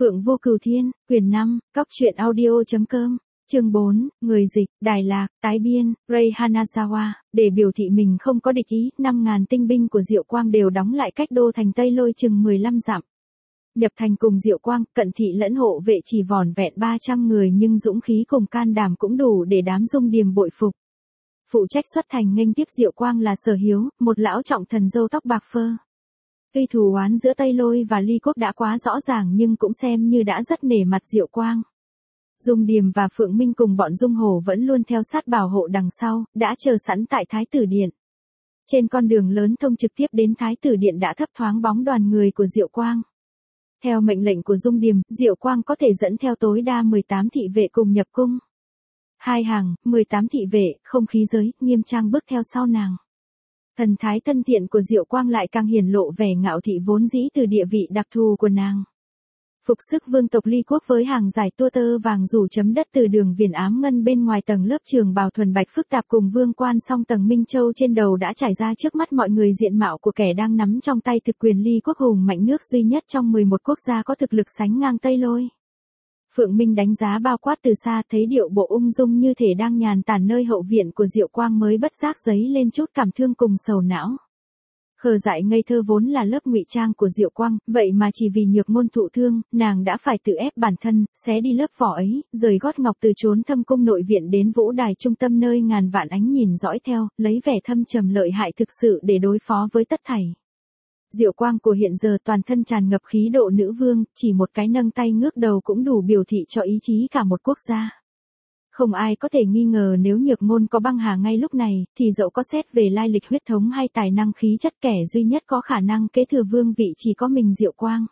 Phượng Vô Cửu Thiên, quyển 5, cóc truyện audio.com, chương 4, người dịch, Đài Lạc, tái biên, Rei Hanazawa, để biểu thị mình không có địch ý, 5.000 tinh binh của Diệu Quang đều đóng lại cách đô thành Tây Lôi chừng 15 dặm. Nhập thành cùng Diệu Quang, cận thị lẫn hộ vệ chỉ vỏn vẹn 300 người nhưng dũng khí cùng can đảm cũng đủ để đám Dung Điềm bội phục. Phụ trách xuất thành nghênh tiếp Diệu Quang là Sở Hiếu, một lão trọng thần râu tóc bạc phơ. Tuy thù oán giữa Tây Lôi và Ly Quốc đã quá rõ ràng nhưng cũng xem như đã rất nể mặt Diệu Quang. Dung Điềm và Phượng Minh cùng bọn Dung Hổ vẫn luôn theo sát bảo hộ đằng sau, đã chờ sẵn tại Thái Tử Điện. Trên con đường lớn thông trực tiếp đến Thái Tử Điện đã thấp thoáng bóng đoàn người của Diệu Quang. Theo mệnh lệnh của Dung Điềm, Diệu Quang có thể dẫn theo tối đa 18 thị vệ cùng nhập cung. Hai hàng, 18 thị vệ, không khí giới, nghiêm trang bước theo sau nàng. Thần thái thân thiện của Diệu Quang lại càng hiển lộ vẻ ngạo thị vốn dĩ từ địa vị đặc thù của nàng. Phục sức vương tộc Ly Quốc với hàng dài tua tơ vàng rủ chấm đất từ đường viền ám ngân bên ngoài tầng lớp trường bào thuần bạch phức tạp cùng vương quan song tầng Minh Châu trên đầu đã trải ra trước mắt mọi người diện mạo của kẻ đang nắm trong tay thực quyền Ly Quốc hùng mạnh nước duy nhất trong 11 quốc gia có thực lực sánh ngang Tây Lôi. Phượng Minh đánh giá bao quát từ xa thấy điệu bộ ung dung như thể đang nhàn tản nơi hậu viện của Diệu Quang mới bất giác dấy lên chút cảm thương cùng sầu não. Khờ dại ngây thơ vốn là lớp ngụy trang của Diệu Quang, vậy mà chỉ vì nhược ngôn thụ thương, nàng đã phải tự ép bản thân, xé đi lớp vỏ ấy, rời gót ngọc từ chốn thâm cung nội viện đến vũ đài trung tâm nơi ngàn vạn ánh nhìn dõi theo, lấy vẻ thâm trầm lợi hại thực sự để đối phó với tất thảy. Diệu Quang của hiện giờ toàn thân tràn ngập khí độ nữ vương, chỉ một cái nâng tay ngước đầu cũng đủ biểu thị cho ý chí cả một quốc gia. Không ai có thể nghi ngờ nếu nhược ngôn có băng hà ngay lúc này, thì dẫu có xét về lai lịch huyết thống hay tài năng khí chất kẻ duy nhất có khả năng kế thừa vương vị chỉ có mình Diệu Quang.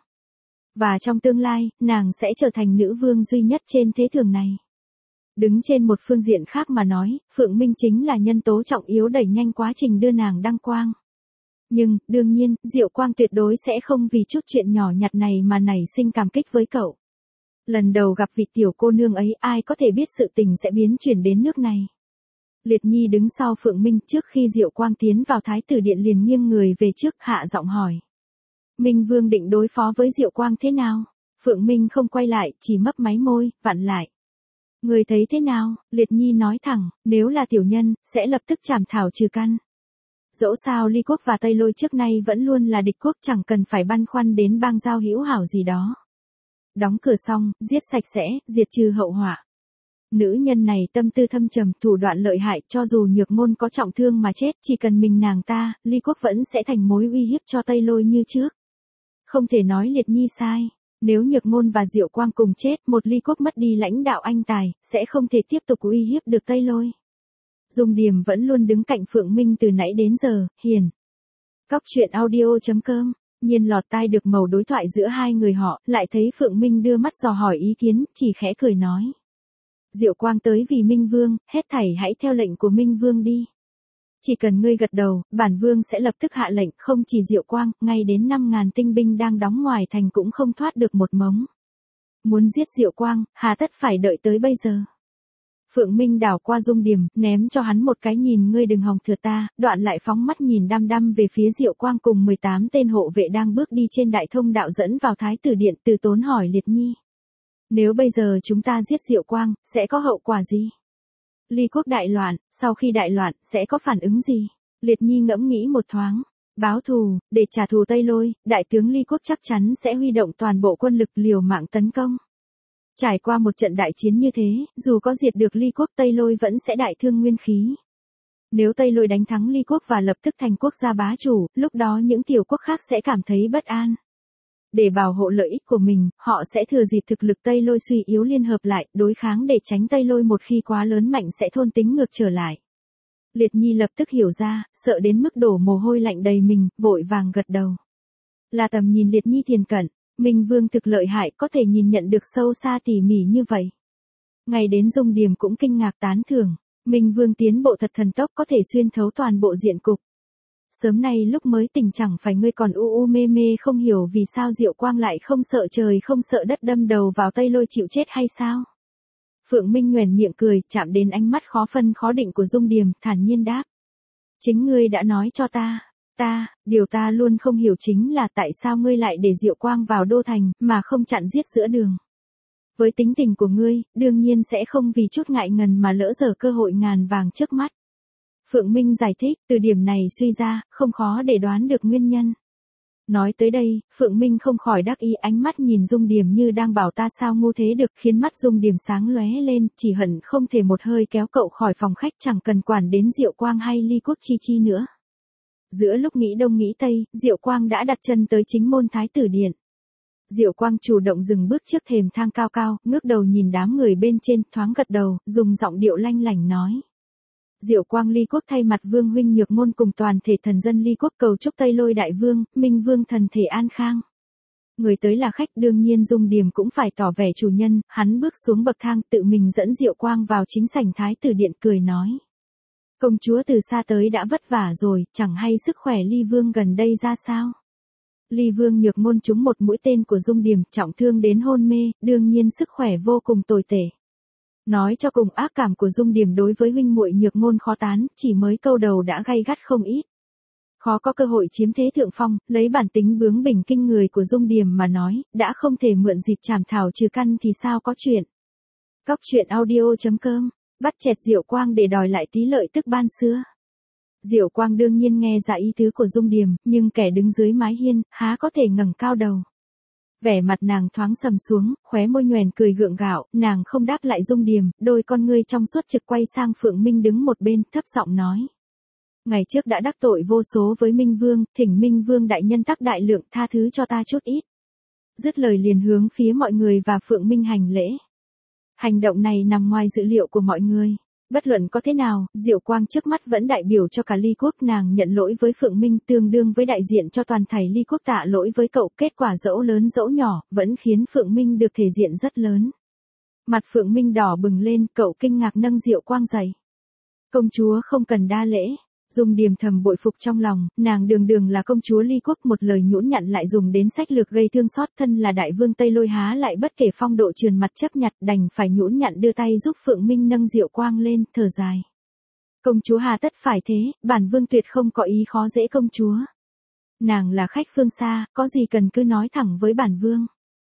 Và trong tương lai, nàng sẽ trở thành nữ vương duy nhất trên thế thường này. Đứng trên một phương diện khác mà nói, Phượng Minh chính là nhân tố trọng yếu đẩy nhanh quá trình đưa nàng đăng quang. Nhưng, đương nhiên, Diệu Quang tuyệt đối sẽ không vì chút chuyện nhỏ nhặt này mà nảy sinh cảm kích với cậu. Lần đầu gặp vị tiểu cô nương ấy ai có thể biết sự tình sẽ biến chuyển đến nước này. Liệt Nhi đứng sau Phượng Minh trước khi Diệu Quang tiến vào Thái Tử Điện liền nghiêng người về trước hạ giọng hỏi. Minh Vương định đối phó với Diệu Quang thế nào? Phượng Minh không quay lại, chỉ mấp máy môi, vặn lại. Người thấy thế nào? Liệt Nhi nói thẳng, nếu là tiểu nhân, sẽ lập tức trảm thảo trừ căn. Dẫu sao Ly Quốc và Tây Lôi trước nay vẫn luôn là địch quốc chẳng cần phải băn khoăn đến bang giao hữu hảo gì đó. Đóng cửa xong, giết sạch sẽ, diệt trừ hậu họa. Nữ nhân này tâm tư thâm trầm, thủ đoạn lợi hại, cho dù nhược ngôn có trọng thương mà chết, chỉ cần mình nàng ta, Ly Quốc vẫn sẽ thành mối uy hiếp cho Tây Lôi như trước. Không thể nói Liệt Nhi sai. Nếu nhược ngôn và Diệu Quang cùng chết, một Ly Quốc mất đi lãnh đạo anh tài, sẽ không thể tiếp tục uy hiếp được Tây Lôi. Dung Điềm vẫn luôn đứng cạnh Phượng Minh từ nãy đến giờ, hiền. cóc truyện audio.com, nhiên lọt tai được mẩu đối thoại giữa hai người họ, lại thấy Phượng Minh đưa mắt dò hỏi ý kiến, chỉ khẽ cười nói. Diệu Quang tới vì Minh Vương, hết thảy hãy theo lệnh của Minh Vương đi. Chỉ cần ngươi gật đầu, bản Vương sẽ lập tức hạ lệnh, không chỉ Diệu Quang, ngay đến 5.000 tinh binh đang đóng ngoài thành cũng không thoát được một mống. Muốn giết Diệu Quang, hà tất phải đợi tới bây giờ. Phượng Minh đảo qua Dung Điềm, ném cho hắn một cái nhìn ngươi đừng hòng thừa ta, đoạn lại phóng mắt nhìn đăm đăm về phía Diệu Quang cùng 18 tên hộ vệ đang bước đi trên đại thông đạo dẫn vào Thái Tử Điện, từ tốn hỏi Liệt Nhi. Nếu bây giờ chúng ta giết Diệu Quang, sẽ có hậu quả gì? Ly Quốc đại loạn, sau khi đại loạn, sẽ có phản ứng gì? Liệt Nhi ngẫm nghĩ một thoáng. Báo thù, để trả thù Tây Lôi, đại tướng Ly Quốc chắc chắn sẽ huy động toàn bộ quân lực liều mạng tấn công. Trải qua một trận đại chiến như thế, dù có diệt được Ly Quốc Tây Lôi vẫn sẽ đại thương nguyên khí. Nếu Tây Lôi đánh thắng Ly Quốc và lập tức thành quốc gia bá chủ, lúc đó những tiểu quốc khác sẽ cảm thấy bất an. Để bảo hộ lợi ích của mình, họ sẽ thừa dịp thực lực Tây Lôi suy yếu liên hợp lại, đối kháng để tránh Tây Lôi một khi quá lớn mạnh sẽ thôn tính ngược trở lại. Liệt Nhi lập tức hiểu ra, sợ đến mức đổ mồ hôi lạnh đầy mình, vội vàng gật đầu. Là tầm nhìn Liệt Nhi thiền cận. Minh Vương thực lợi hại có thể nhìn nhận được sâu xa tỉ mỉ như vậy. Ngày đến Dung Điềm cũng kinh ngạc tán thưởng. Minh Vương tiến bộ thật thần tốc có thể xuyên thấu toàn bộ diện cục. Sớm nay lúc mới tỉnh chẳng phải ngươi còn u mê mê không hiểu vì sao Diệu Quang lại không sợ trời không sợ đất đâm đầu vào Tây Lôi chịu chết hay sao? Phượng Minh nhoẻn miệng cười, chạm đến ánh mắt khó phân khó định của Dung Điềm, thản nhiên đáp. Chính ngươi đã nói cho ta Điều ta luôn không hiểu chính là tại sao ngươi lại để Diệu Quang vào đô thành, mà không chặn giết giữa đường. Với tính tình của ngươi, đương nhiên sẽ không vì chút ngại ngần mà lỡ dở cơ hội ngàn vàng trước mắt. Phượng Minh giải thích, từ điểm này suy ra, không khó để đoán được nguyên nhân. Nói tới đây, Phượng Minh không khỏi đắc ý, ánh mắt nhìn Dung Điểm như đang bảo ta sao ngu thế được, khiến mắt Dung Điểm sáng lóe lên, chỉ hận không thể một hơi kéo cậu khỏi phòng khách, chẳng cần quản đến Diệu Quang hay Ly Quốc Chi Chi nữa. Giữa lúc nghĩ đông nghĩ tây, Diệu Quang đã đặt chân tới chính môn Thái tử điện. Diệu Quang chủ động dừng bước trước thềm thang cao cao, ngước đầu nhìn đám người bên trên, thoáng gật đầu, dùng giọng điệu lanh lảnh nói. Diệu Quang Ly Quốc thay mặt Vương huynh Nhược Môn cùng toàn thể thần dân Ly Quốc cầu chúc Tây Lôi Đại Vương, Minh Vương thần thể an khang. Người tới là khách, đương nhiên Dung Điểm cũng phải tỏ vẻ chủ nhân, hắn bước xuống bậc thang tự mình dẫn Diệu Quang vào chính sảnh Thái tử điện, cười nói. Công chúa từ xa tới đã vất vả rồi, chẳng hay sức khỏe Ly Vương gần đây ra sao? Ly Vương Nhược Môn trúng một mũi tên của Dung Điểm, trọng thương đến hôn mê, đương nhiên sức khỏe vô cùng tồi tệ. Nói cho cùng, ác cảm của Dung Điểm đối với huynh muội Nhược Môn khó tán, chỉ mới câu đầu đã gay gắt không ít. Khó có cơ hội chiếm thế thượng phong, lấy bản tính bướng bỉnh kinh người của Dung Điểm mà nói, đã không thể mượn dịp chảm thảo trừ căn thì sao có chuyện. Cóc truyện audio.com, bắt chẹt Diệu Quang để đòi lại tí lợi tức ban xưa. Diệu Quang đương nhiên nghe ra ý tứ của Dung Điểm, nhưng kẻ đứng dưới mái hiên, há có thể ngẩng cao đầu. Vẻ mặt nàng thoáng sầm xuống, khóe môi nhoẻn cười gượng gạo, nàng không đáp lại Dung Điểm, đôi con ngươi trong suốt trực quay sang Phượng Minh đứng một bên, thấp giọng nói. Ngày trước đã đắc tội vô số với Minh Vương, thỉnh Minh Vương đại nhân tắc đại lượng tha thứ cho ta chút ít. Dứt lời liền hướng phía mọi người và Phượng Minh hành lễ. Hành động này nằm ngoài dự liệu của mọi người. Bất luận có thế nào, Diệu Quang trước mắt vẫn đại biểu cho cả Ly Quốc, nàng nhận lỗi với Phượng Minh tương đương với đại diện cho toàn thảy Ly Quốc tạ lỗi với cậu, kết quả dẫu lớn dẫu nhỏ, vẫn khiến Phượng Minh được thể diện rất lớn. Mặt Phượng Minh đỏ bừng lên, cậu kinh ngạc nâng Diệu Quang dậy. Công chúa không cần đa lễ. Dung Điểm thầm bội phục trong lòng, nàng đường đường là công chúa Ly Quốc, một lời nhũn nhặn lại dùng đến sách lược gây thương xót, thân là đại vương Tây Lôi há lại bất kể phong độ trườn mặt chấp nhặt, đành phải nhũn nhặn đưa tay giúp Phượng Minh nâng Diệu Quang lên, thở dài. Công chúa hà tất phải thế, bản vương tuyệt không có ý khó dễ công chúa. Nàng là khách phương xa, có gì cần cứ nói thẳng với bản vương.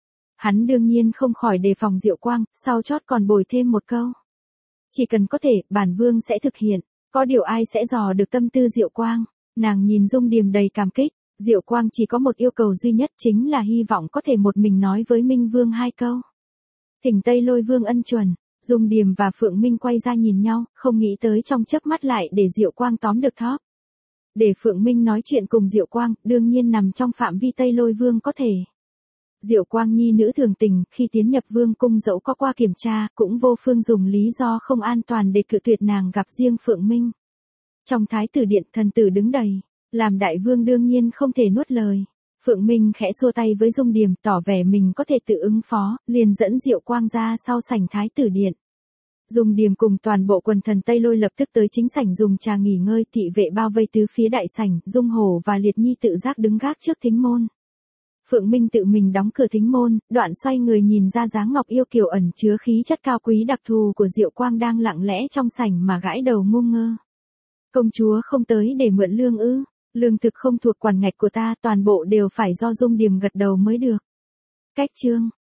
Hắn đương nhiên không khỏi đề phòng Diệu Quang, sau chót còn bồi thêm một câu. Chỉ cần có thể, bản vương sẽ thực hiện. Có điều ai sẽ dò được tâm tư Diệu Quang. Nàng nhìn Dung Điểm đầy cảm kích. Diệu Quang chỉ có một yêu cầu duy nhất, chính là hy vọng có thể một mình nói với Minh Vương hai câu. Thỉnh Tây Lôi Vương ân chuẩn. Dung Điểm và Phượng Minh quay ra nhìn nhau, không nghĩ tới trong chớp mắt lại để Diệu Quang tóm được thóp. Để Phượng Minh nói chuyện cùng Diệu Quang, đương nhiên nằm trong phạm vi Tây Lôi Vương có thể. Diệu Quang nhi nữ thường tình, khi tiến nhập vương cung dẫu có qua kiểm tra, cũng vô phương dùng lý do không an toàn để cự tuyệt nàng gặp riêng Phượng Minh. Trong Thái tử điện, thần tử đứng đầy, làm đại vương đương nhiên không thể nuốt lời. Phượng Minh khẽ xua tay với Dung Điểm, tỏ vẻ mình có thể tự ứng phó, liền dẫn Diệu Quang ra sau sảnh Thái tử điện. Dung Điểm cùng toàn bộ quần thần Tây Lôi lập tức tới chính sảnh dùng trà nghỉ ngơi, thị vệ bao vây tứ phía đại sảnh, Dung Hổ và Liệt Nhi tự giác đứng gác trước thính môn. Phượng Minh tự mình đóng cửa thính môn, đoạn xoay người nhìn ra dáng ngọc yêu kiều ẩn chứa khí chất cao quý đặc thù của Diệu Quang đang lặng lẽ trong sảnh mà gãi đầu ngu ngơ. Công chúa không tới để mượn lương ư? Lương thực không thuộc quản ngạch của ta, toàn bộ đều phải do Dung Điểm gật đầu mới được. Cách chương